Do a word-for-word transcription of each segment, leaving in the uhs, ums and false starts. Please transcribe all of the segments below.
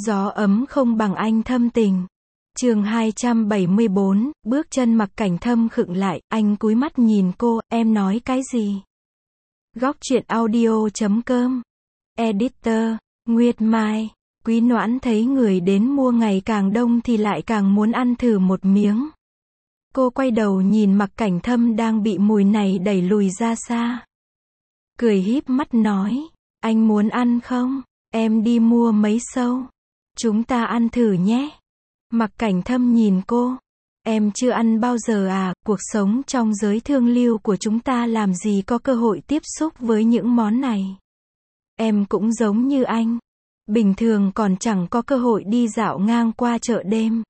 Gió ấm không bằng anh thâm tình. Chương hai trăm bảy mươi bốn, bước chân Mặc Cảnh Thâm khựng lại, anh cúi mắt nhìn cô, em nói cái gì? Góc truyện audio chấm com. Editor, Nguyệt Mai. Quý Noãn thấy người đến mua ngày càng đông thì lại càng muốn ăn thử một miếng. Cô quay đầu nhìn Mặc Cảnh Thâm đang bị mùi này đẩy lùi ra xa. Cười híp mắt nói, anh muốn ăn không? Em đi mua mấy xâu. Chúng ta ăn thử nhé. Mặc Cảnh Thâm nhìn cô. Em chưa ăn bao giờ à, cuộc sống trong giới thương lưu của chúng ta làm gì có cơ hội tiếp xúc với những món này. Em cũng giống như anh. Bình thường còn chẳng có cơ hội đi dạo ngang qua chợ đêm.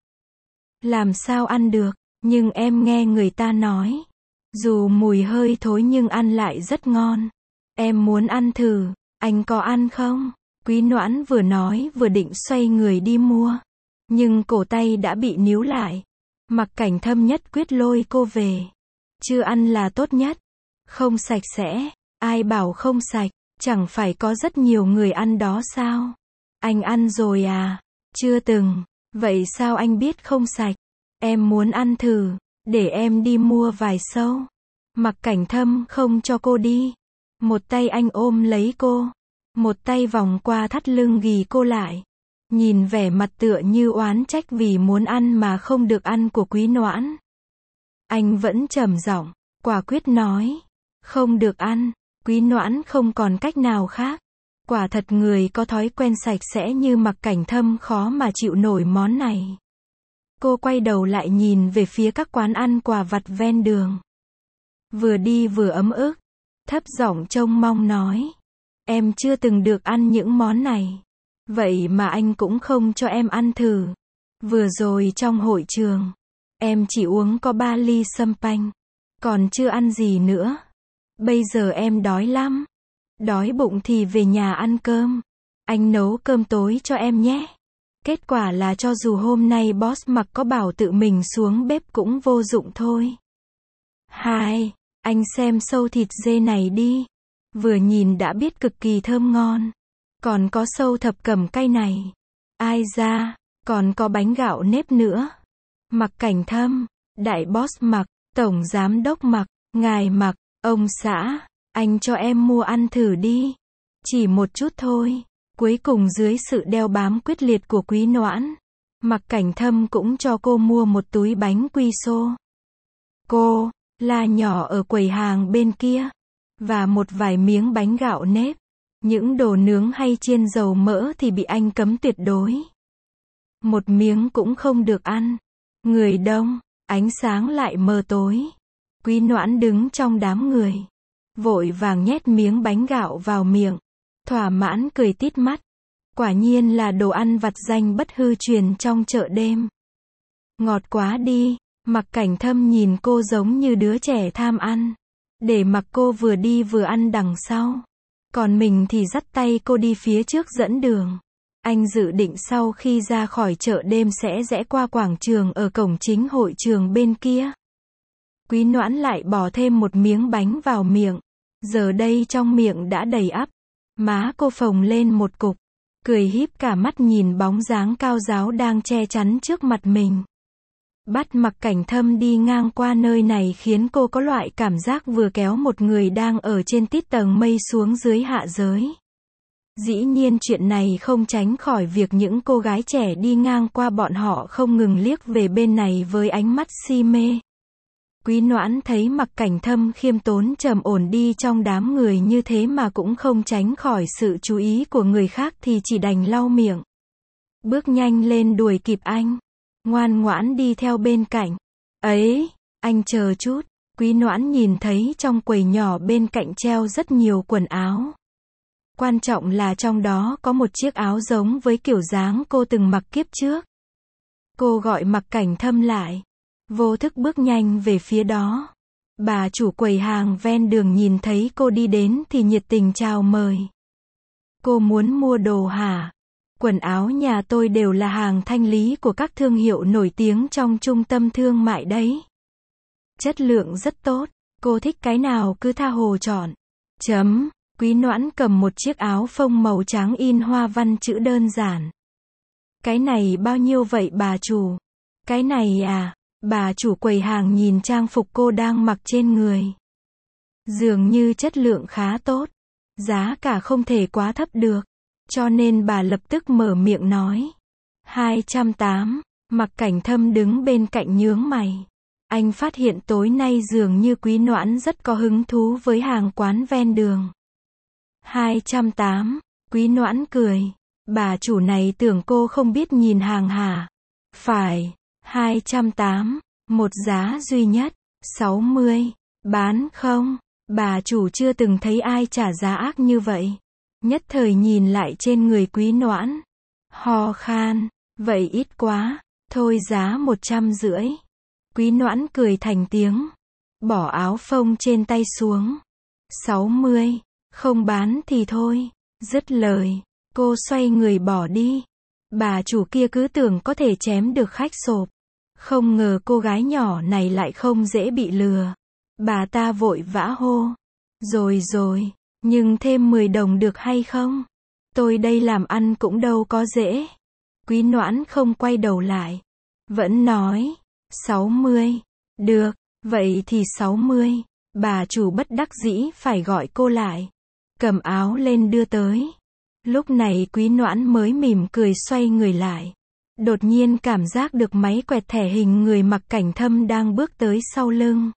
Làm sao ăn được, nhưng em nghe người ta nói. Dù mùi hơi thối nhưng ăn lại rất ngon. Em muốn ăn thử, anh có ăn không? Quý Noãn vừa nói vừa định xoay người đi mua. Nhưng cổ tay đã bị níu lại. Mặc Cảnh Thâm nhất quyết lôi cô về. Chưa ăn là tốt nhất. Không sạch sẽ. Ai bảo không sạch, chẳng phải có rất nhiều người ăn đó sao? Anh ăn rồi à? Chưa từng. Vậy sao anh biết không sạch? Em muốn ăn thử. Để em đi mua vài xâu. Mặc Cảnh Thâm không cho cô đi. Một tay anh ôm lấy cô. Một tay vòng qua thắt lưng ghì cô lại. Nhìn vẻ mặt tựa như oán trách vì muốn ăn mà không được ăn của Quý Noãn. Anh vẫn trầm giọng, quả quyết nói. Không được ăn. Quý Noãn không còn cách nào khác. Quả thật người có thói quen sạch sẽ như Mặc Cảnh Thâm khó mà chịu nổi món này. Cô quay đầu lại nhìn về phía các quán ăn quà vặt ven đường. Vừa đi vừa ấm ức. Thấp giọng trông mong nói. Em chưa từng được ăn những món này. Vậy mà anh cũng không cho em ăn thử. Vừa rồi trong hội trường, em chỉ uống có ba ly sâm panh. Còn chưa ăn gì nữa. Bây giờ em đói lắm. Đói bụng thì về nhà ăn cơm. Anh nấu cơm tối cho em nhé. Kết quả là cho dù hôm nay boss Mặc có bảo tự mình xuống bếp cũng vô dụng thôi. Hai, anh xem xâu thịt dê này đi. Vừa nhìn đã biết cực kỳ thơm ngon. Còn có xâu thập cẩm cay này. Ai da, còn có bánh gạo nếp nữa. Mặc Cảnh Thâm, đại boss Mặc, tổng giám đốc Mặc, ngài Mặc, ông xã, anh cho em mua ăn thử đi. Chỉ một chút thôi. Cuối cùng dưới sự đeo bám quyết liệt của Quý Noãn, Mặc Cảnh Thâm cũng cho cô mua một túi bánh quy xô. Cô, là nhỏ ở quầy hàng bên kia. Và một vài miếng bánh gạo nếp. Những đồ nướng hay chiên dầu mỡ thì bị anh cấm tuyệt đối. Một miếng cũng không được ăn. Người đông, ánh sáng lại mờ tối. Quý Noãn đứng trong đám người. Vội vàng nhét miếng bánh gạo vào miệng. Thỏa mãn cười tít mắt. Quả nhiên là đồ ăn vặt danh bất hư truyền trong chợ đêm. Ngọt quá đi. Mặc Cảnh Thâm nhìn cô giống như đứa trẻ tham ăn. Để mặc cô vừa đi vừa ăn đằng sau. Còn mình thì dắt tay cô đi phía trước dẫn đường. Anh dự định sau khi ra khỏi chợ đêm sẽ rẽ qua quảng trường ở cổng chính hội trường bên kia. Quý Noãn lại bỏ thêm một miếng bánh vào miệng. Giờ đây trong miệng đã đầy ắp. Má cô phồng lên một cục. Cười híp cả mắt nhìn bóng dáng cao ráo đang che chắn trước mặt mình. Bắt Mặc Cảnh Thâm đi ngang qua nơi này khiến cô có loại cảm giác vừa kéo một người đang ở trên tít tầng mây xuống dưới hạ giới. Dĩ nhiên chuyện này không tránh khỏi việc những cô gái trẻ đi ngang qua bọn họ không ngừng liếc về bên này với ánh mắt si mê. Quý Noãn thấy Mặc Cảnh Thâm khiêm tốn trầm ổn đi trong đám người như thế mà cũng không tránh khỏi sự chú ý của người khác thì chỉ đành lau miệng. Bước nhanh lên đuổi kịp anh. Ngoan ngoãn đi theo bên cạnh. Ấy, anh chờ chút. Quý Noãn nhìn thấy trong quầy nhỏ bên cạnh treo rất nhiều quần áo. Quan trọng là trong đó có một chiếc áo giống với kiểu dáng cô từng mặc kiếp trước. Cô gọi Mặc Cảnh Thâm lại. Vô thức bước nhanh về phía đó. Bà chủ quầy hàng ven đường nhìn thấy cô đi đến thì nhiệt tình chào mời. Cô muốn mua đồ hả? Quần áo nhà tôi đều là hàng thanh lý của các thương hiệu nổi tiếng trong trung tâm thương mại đấy. Chất lượng rất tốt, cô thích cái nào cứ tha hồ chọn. Chấm, Quý Noãn cầm một chiếc áo phông màu trắng in hoa văn chữ đơn giản. Cái này bao nhiêu vậy bà chủ? Cái này à? Bà chủ quầy hàng nhìn trang phục cô đang mặc trên người. Dường như chất lượng khá tốt. Giá cả không thể quá thấp được. Cho nên bà lập tức mở miệng nói. hai trăm tám. Mặc Cảnh Thâm đứng bên cạnh nhướng mày. Anh phát hiện tối nay dường như Quý Noãn rất có hứng thú với hàng quán ven đường. hai trăm tám. Quý Noãn cười. Bà chủ này tưởng cô không biết nhìn hàng hả? Phải. hai trăm tám. Một giá duy nhất. sáu mươi. Bán không? Bà chủ chưa từng thấy ai trả giá ác như vậy. Nhất thời nhìn lại trên người Quý Noãn. Ho khan. Vậy ít quá. Thôi giá một trăm rưỡi. Quý Noãn cười thành tiếng. Bỏ áo phông trên tay xuống. sáu mươi. Không bán thì thôi. Dứt lời. Cô xoay người bỏ đi. Bà chủ kia cứ tưởng có thể chém được khách sộp. Không ngờ cô gái nhỏ này lại không dễ bị lừa. Bà ta vội vã hô. Rồi rồi. Nhưng thêm mười đồng được hay không? Tôi đây làm ăn cũng đâu có dễ. Quý Noãn không quay đầu lại. Vẫn nói. sáu mươi. Được. Vậy thì sáu mươi. Bà chủ bất đắc dĩ phải gọi cô lại. Cầm áo lên đưa tới. Lúc này Quý Noãn mới mỉm cười xoay người lại. Đột nhiên cảm giác được máy quẹt thẻ hình người Mặc Cảnh Thâm đang bước tới sau lưng.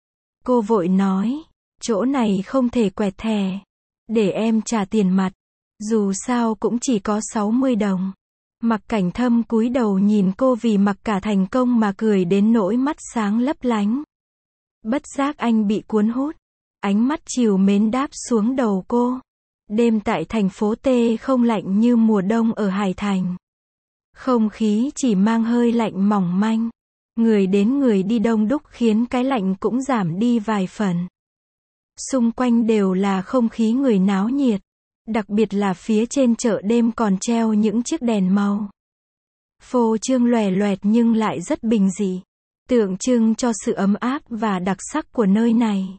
Cô vội nói. Chỗ này không thể quẹt thẻ. Để em trả tiền mặt. Dù sao cũng chỉ có sáu mươi đồng. Mặc Cảnh Thâm cúi đầu nhìn cô vì mặc cả thành công mà cười đến nỗi mắt sáng lấp lánh. Bất giác anh bị cuốn hút. Ánh mắt trìu mến đáp xuống đầu cô. Đêm tại thành phố T không lạnh như mùa đông ở Hải Thành. Không khí chỉ mang hơi lạnh mỏng manh. Người đến người đi đông đúc khiến cái lạnh cũng giảm đi vài phần. Xung quanh đều là không khí người náo nhiệt. Đặc biệt là phía trên chợ đêm còn treo những chiếc đèn màu. Phô trương lòe loẹt nhưng lại rất bình dị. Tượng trưng cho sự ấm áp và đặc sắc của nơi này.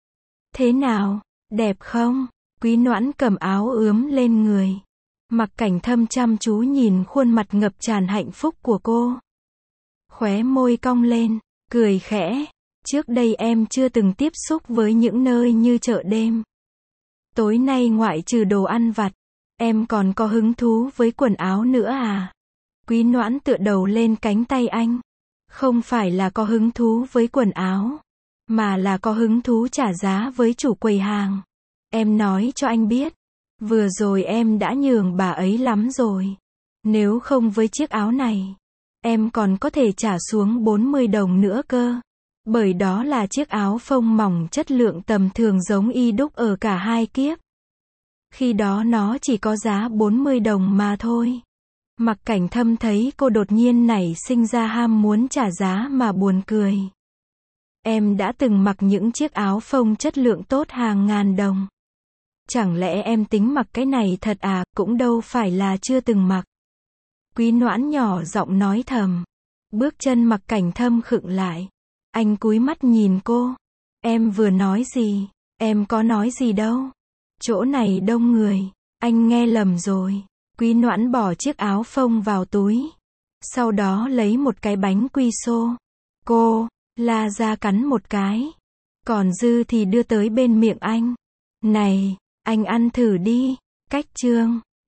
Thế nào? Đẹp không? Quý Noãn cầm áo ướm lên người. Mặc Cảnh Thâm chăm chú nhìn khuôn mặt ngập tràn hạnh phúc của cô. Khóe môi cong lên, cười khẽ. Trước đây em chưa từng tiếp xúc với những nơi như chợ đêm. Tối nay ngoại trừ đồ ăn vặt, em còn có hứng thú với quần áo nữa à? Quý Noãn tựa đầu lên cánh tay anh. Không phải là có hứng thú với quần áo, mà là có hứng thú trả giá với chủ quầy hàng. Em nói cho anh biết, vừa rồi em đã nhường bà ấy lắm rồi. Nếu không với chiếc áo này, em còn có thể trả xuống bốn mươi đồng nữa cơ. Bởi đó là chiếc áo phông mỏng chất lượng tầm thường giống y đúc ở cả hai kiếp. Khi đó nó chỉ có giá bốn mươi đồng mà thôi. Mặc Cảnh Thâm thấy cô đột nhiên nảy sinh ra ham muốn trả giá mà buồn cười. Em đã từng mặc những chiếc áo phông chất lượng tốt hàng ngàn đồng. Chẳng lẽ em tính mặc cái này thật à, cũng đâu phải là chưa từng mặc. Quý Noãn nhỏ giọng nói thầm. Bước chân Mặc Cảnh Thâm khựng lại. Anh cúi mắt nhìn cô. Em vừa nói gì? Em có nói gì đâu. Chỗ này đông người. Anh nghe lầm rồi. Quý Noãn bỏ chiếc áo phông vào túi. Sau đó lấy một cái bánh quy xô. Cô la ra cắn một cái. Còn dư thì đưa tới bên miệng anh. Này, anh ăn thử đi. Cách chương